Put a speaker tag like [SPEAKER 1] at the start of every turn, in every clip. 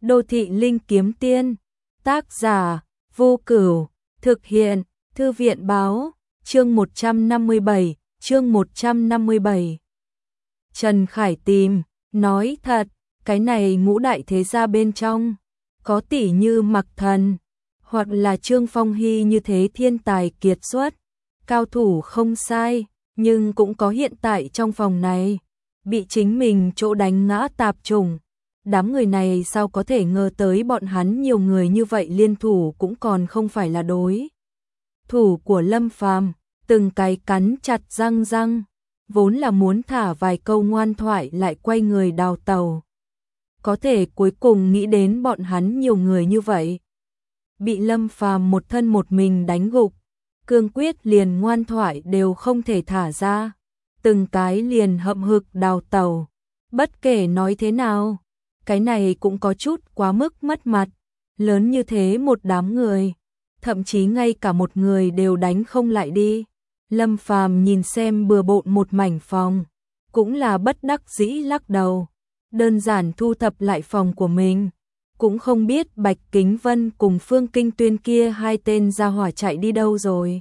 [SPEAKER 1] Đô thị linh kiếm tiên, tác giả, Vô Cửu, thực hiện, Thư viện báo, chương 157. Trần Khải tìm, nói thật, cái này ngũ đại thế gia bên trong, có tỷ như Mặc Thần, hoặc là Trương Phong Hy như thế thiên tài kiệt xuất, cao thủ không sai, nhưng cũng có hiện tại trong phòng này, bị chính mình chỗ đánh ngã tạp chủng. Đám người này sao có thể ngờ tới bọn hắn nhiều người như vậy liên thủ cũng còn không phải là đối thủ của Lâm Phàm, từng cái cắn chặt răng, vốn là muốn thả vài câu ngoan thoại lại quay người đào tàu. Có thể cuối cùng nghĩ đến bọn hắn nhiều người như vậy, bị Lâm Phàm một thân một mình đánh gục, cương quyết liền ngoan thoại đều không thể thả ra, từng cái liền hậm hực đào tàu. Bất kể nói thế nào, cái này cũng có chút quá mức mất mặt, lớn như thế một đám người, thậm chí ngay cả một người đều đánh không lại đi. Lâm Phàm nhìn xem bừa bộn một mảnh phòng, cũng là bất đắc dĩ lắc đầu, đơn giản thu thập lại phòng của mình, cũng không biết Bạch Kính Vân cùng Phương Kinh Tuyên kia hai tên gia hỏa chạy đi đâu rồi.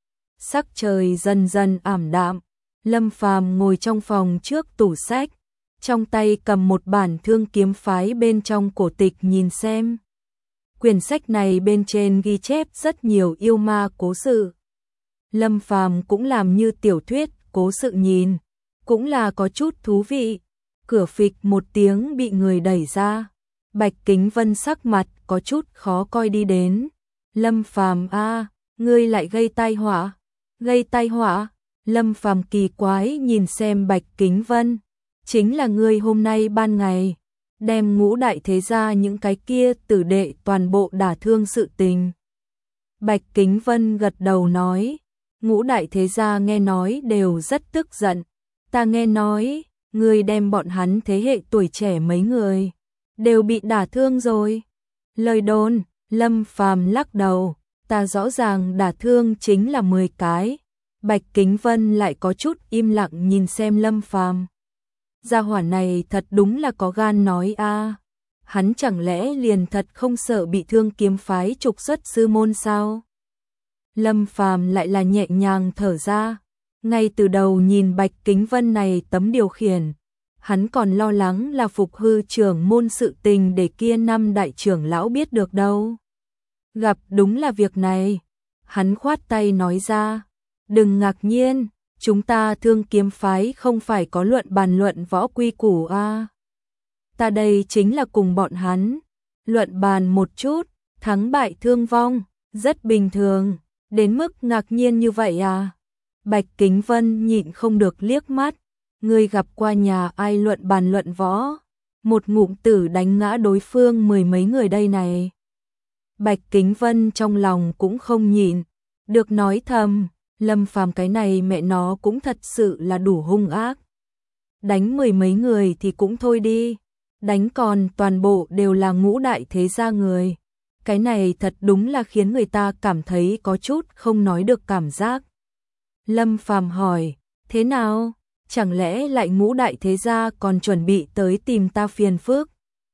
[SPEAKER 1] Sắc trời dần dần ảm đạm, Lâm Phàm ngồi trong phòng trước tủ sách, trong tay cầm một bản Thương Kiếm Phái bên trong cổ tịch nhìn xem. Quyển sách này bên trên ghi chép rất nhiều yêu ma cố sự. Lâm Phàm cũng làm như tiểu thuyết cố sự nhìn, cũng là có chút thú vị. Cửa phịch một tiếng bị người đẩy ra, Bạch Kính Vân sắc mặt có chút khó coi đi đến. Lâm Phàm a, ngươi lại gây tai họa? Gây tai họa? Lâm Phàm kỳ quái nhìn xem Bạch Kính Vân, chính là ngươi hôm nay ban ngày đem ngũ đại thế gia những cái kia tử đệ toàn bộ đả thương sự tình. Bạch Kính Vân gật đầu nói, ngũ đại thế gia nghe nói đều rất tức giận, ta nghe nói, ngươi đem bọn hắn thế hệ tuổi trẻ mấy người, đều bị đả thương rồi. Lời đồn, Lâm Phàm lắc đầu, ta rõ ràng đả thương chính là 10 cái. Bạch Kính Vân lại có chút im lặng nhìn xem Lâm Phàm. Gia hỏa này thật đúng là có gan nói a, hắn chẳng lẽ liền thật không sợ bị Thương Kiếm Phái trục xuất sư môn sao? Lâm Phàm lại là nhẹ nhàng thở ra, ngay từ đầu nhìn Bạch Kính Vân này tấm điều khiển, hắn còn lo lắng là phục hư trưởng môn sự tình để kia năm đại trưởng lão biết được đâu. Gặp đúng là việc này, hắn khoát tay nói ra, đừng ngạc nhiên, chúng ta Thương Kiếm Phái không phải có bàn luận võ quy củ a. Ta đây chính là cùng bọn hắn luận bàn một chút, thắng bại thương vong, rất bình thường, đến mức ngạc nhiên như vậy à? Bạch Kính Vân nhịn không được liếc mắt, ngươi gặp qua nhà ai bàn luận võ, một ngụm tử đánh ngã đối phương 10 mấy người đây này. Bạch Kính Vân trong lòng cũng không nhịn được nói thầm, Lâm Phàm cái này mẹ nó cũng thật sự là đủ hung ác. Đánh 10 mấy người thì cũng thôi đi, đánh còn toàn bộ đều là ngũ đại thế gia người. Cái này thật đúng là khiến người ta cảm thấy có chút không nói được cảm giác. Lâm Phàm hỏi, thế nào? Chẳng lẽ lại ngũ đại thế gia còn chuẩn bị tới tìm ta phiền phức?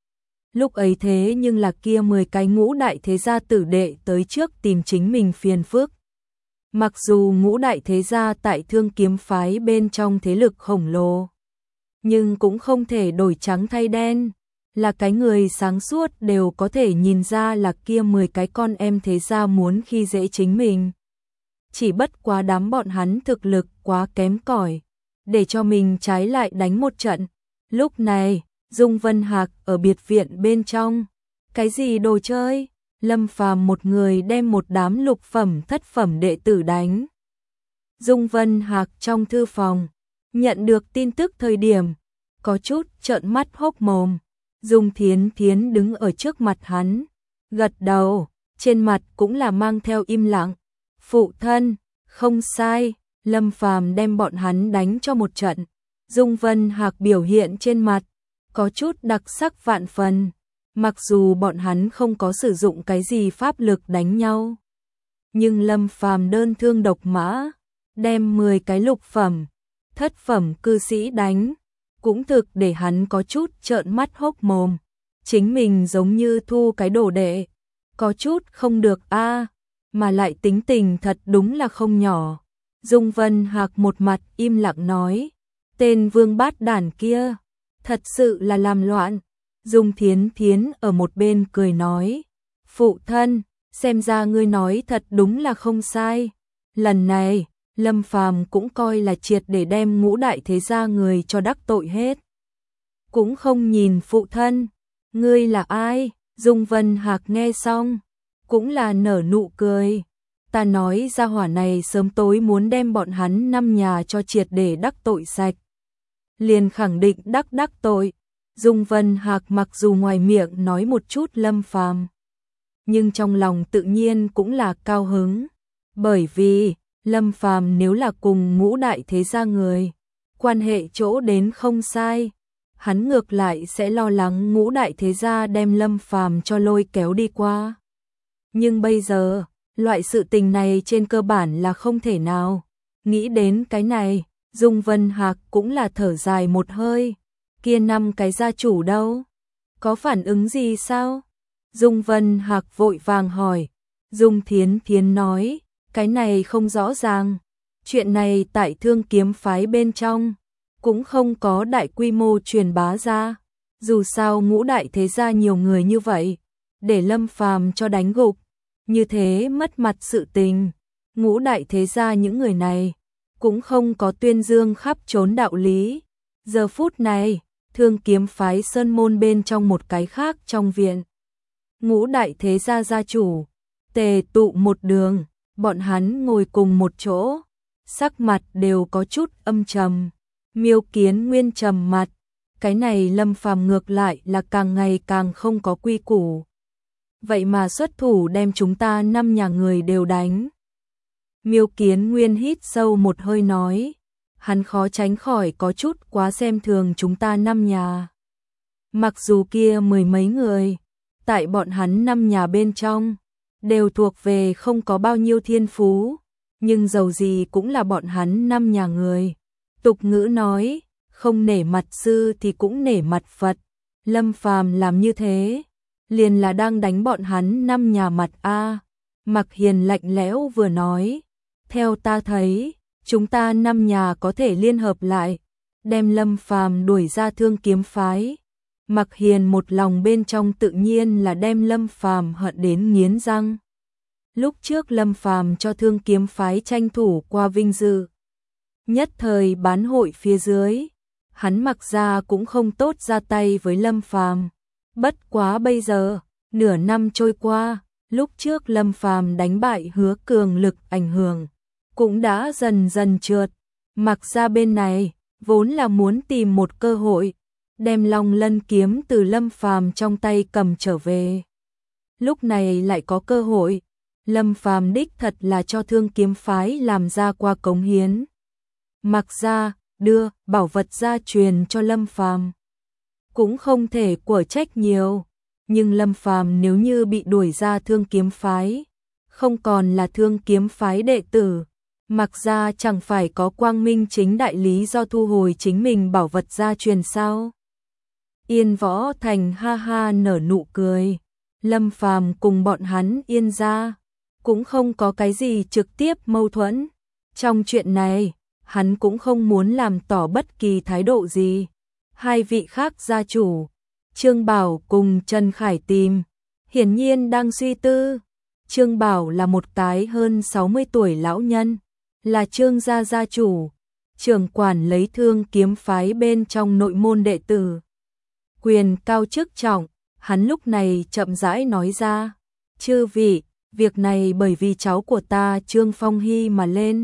[SPEAKER 1] Lúc ấy thế nhưng là kia 10 cái ngũ đại thế gia tử đệ tới trước tìm chính mình phiền phức. Mặc dù ngũ đại thế gia tại Thương Kiếm Phái bên trong thế lực khổng lồ, nhưng cũng không thể đổi trắng thay đen, là cái người sáng suốt đều có thể nhìn ra là kia 10 cái con em thế gia muốn khi dễ chính mình. Chỉ bất quá đám bọn hắn thực lực quá kém cỏi, để cho mình trái lại đánh một trận. Lúc này, Dung Vân Hạc ở biệt viện bên trong, cái gì đồ chơi? Lâm Phàm một người đem một đám lục phẩm thất phẩm đệ tử đánh. Dung Vân Hạc trong thư phòng, nhận được tin tức thời điểm, có chút trợn mắt hốc mồm. Dung Thiến Thiến đứng ở trước mặt hắn, gật đầu, trên mặt cũng là mang theo im lặng. Phụ thân, không sai, Lâm Phàm đem bọn hắn đánh cho một trận. Dung Vân Hạc biểu hiện trên mặt, có chút đặc sắc vạn phần. Mặc dù bọn hắn không có sử dụng cái gì pháp lực đánh nhau, nhưng Lâm Phàm đơn thương độc mã, đem 10 cái lục phẩm, thất phẩm cư sĩ đánh, cũng thực để hắn có chút trợn mắt hốc mồm. chính mình giống như thu cái đồ đệ, có chút không được a, mà lại tính tình thật đúng là không nhỏ. Dung Vân Hạc một mặt im lặng nói, tên vương bát đản kia, thật sự là làm loạn. Dung Thiến Thiến ở một bên cười nói, phụ thân, xem ra ngươi nói thật đúng là không sai. Lần này, Lâm Phàm cũng coi là triệt để đem ngũ đại thế gia người cho đắc tội hết. Cũng không nhìn phụ thân, ngươi là ai? Dung Vân Hạc nghe xong, cũng là nở nụ cười. Ta nói gia hỏa này sớm tối muốn đem bọn hắn 5 nhà cho triệt để đắc tội sạch. Liền khẳng định đắc tội. Dung Vân Hạc mặc dù ngoài miệng nói một chút Lâm Phàm, nhưng trong lòng tự nhiên cũng là cao hứng. Bởi vì, Lâm Phàm nếu là cùng ngũ đại thế gia người, quan hệ chỗ đến không sai, hắn ngược lại sẽ lo lắng ngũ đại thế gia đem Lâm Phàm cho lôi kéo đi qua. Nhưng bây giờ, loại sự tình này trên cơ bản là không thể nào. Nghĩ đến cái này, Dung Vân Hạc cũng là thở dài một hơi. Kia 5 cái gia chủ đâu? Có phản ứng gì sao? Dung Vân Hạc vội vàng hỏi. Dung Thiến Thiến nói, cái này không rõ ràng. Chuyện này tại Thương Kiếm phái bên trong, cũng không có đại quy mô truyền bá ra. Dù sao ngũ đại thế gia nhiều người như vậy, để Lâm Phàm cho đánh gục, như thế mất mặt sự tình. Ngũ đại thế gia những người này, cũng không có tuyên dương khắp trốn đạo lý. Giờ phút này, Thương Kiếm phái sơn môn bên trong một cái khác trong viện. Ngũ đại thế gia gia chủ, tề tụ một đường, bọn hắn ngồi cùng một chỗ, sắc mặt đều có chút âm trầm. Miêu Kiến Nguyên trầm mặt, cái này Lâm Phàm ngược lại là càng ngày càng không có quy củ. Vậy mà xuất thủ đem chúng ta 5 nhà người đều đánh. Miêu Kiến Nguyên hít sâu một hơi nói, hắn khó tránh khỏi có chút quá xem thường chúng ta 5 nhà. Mặc dù kia 10 mấy người, tại bọn hắn 5 nhà bên trong, đều thuộc về không có bao nhiêu thiên phú, nhưng dầu gì cũng là bọn hắn 5 nhà người. Tục ngữ nói, không nể mặt sư thì cũng nể mặt Phật. Lâm Phàm làm như thế, liền là đang đánh bọn hắn 5 nhà mặt a. Mặc Hiền lạnh lẽo vừa nói, theo ta thấy, chúng ta 5 nhà có thể liên hợp lại, đem Lâm Phàm đuổi ra Thương Kiếm phái. Mặc Hiền một lòng bên trong tự nhiên là đem Lâm Phàm hận đến nghiến răng. Lúc trước Lâm Phàm cho Thương Kiếm phái tranh thủ qua vinh dự, nhất thời bán hội phía dưới, hắn Mặc ra cũng không tốt ra tay với Lâm Phàm. Bất quá bây giờ, nửa năm trôi qua, lúc trước Lâm Phàm đánh bại Hứa Cường lực ảnh hưởng, cũng đã dần dần trượt. Mặc ra bên này, vốn là muốn tìm một cơ hội, đem Long Lân kiếm từ Lâm Phàm trong tay cầm trở về. Lúc này lại có cơ hội, Lâm Phàm đích thật là cho Thương Kiếm phái làm ra qua cống hiến. Mặc ra, đưa bảo vật gia truyền cho Lâm Phàm, cũng không thể của trách nhiều, nhưng Lâm Phàm nếu như bị đuổi ra Thương Kiếm phái, không còn là Thương Kiếm phái đệ tử, Mặc ra chẳng phải có quang minh chính đại lý do thu hồi chính mình bảo vật gia truyền sao? Yên Võ Thành ha ha nở nụ cười, Lâm Phàm cùng bọn hắn Yên gia cũng không có cái gì trực tiếp mâu thuẫn. Trong chuyện này, hắn cũng không muốn làm tỏ bất kỳ thái độ gì. Hai vị khác gia chủ, Trương Bảo cùng Trần Khải Tìm, hiển nhiên đang suy tư. Trương Bảo là một cái hơn 60 tuổi lão nhân, là Trương gia gia chủ, trưởng quản lấy Thương Kiếm phái bên trong nội môn đệ tử. Quyền cao chức trọng, hắn lúc này chậm rãi nói ra, chư vị, việc này bởi vì cháu của ta Trương Phong Hy mà lên.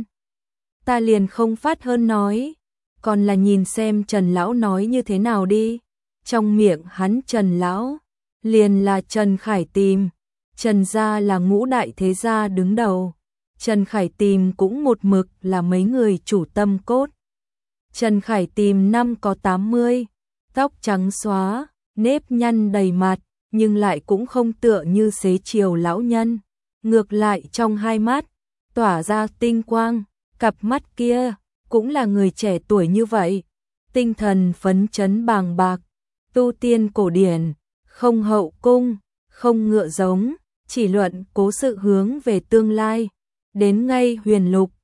[SPEAKER 1] Ta liền không phát hơn nói, còn là nhìn xem Trần Lão nói như thế nào đi. Trong miệng hắn Trần Lão, liền là Trần Khải Tìm, Trần gia là ngũ đại thế gia đứng đầu. Trần Khải Tìm cũng một mực là mấy người chủ tâm cốt. Trần Khải Tìm năm có 80, tóc trắng xóa, nếp nhăn đầy mặt, nhưng lại cũng không tựa như xế chiều lão nhân. Ngược lại trong hai mắt, tỏa ra tinh quang, cặp mắt kia, cũng là người trẻ tuổi như vậy. Tinh thần phấn chấn bàng bạc, tu tiên cổ điển, không hậu cung, không ngựa giống, chỉ luận cố sự hướng về tương lai. Đến ngay Huyền Lục,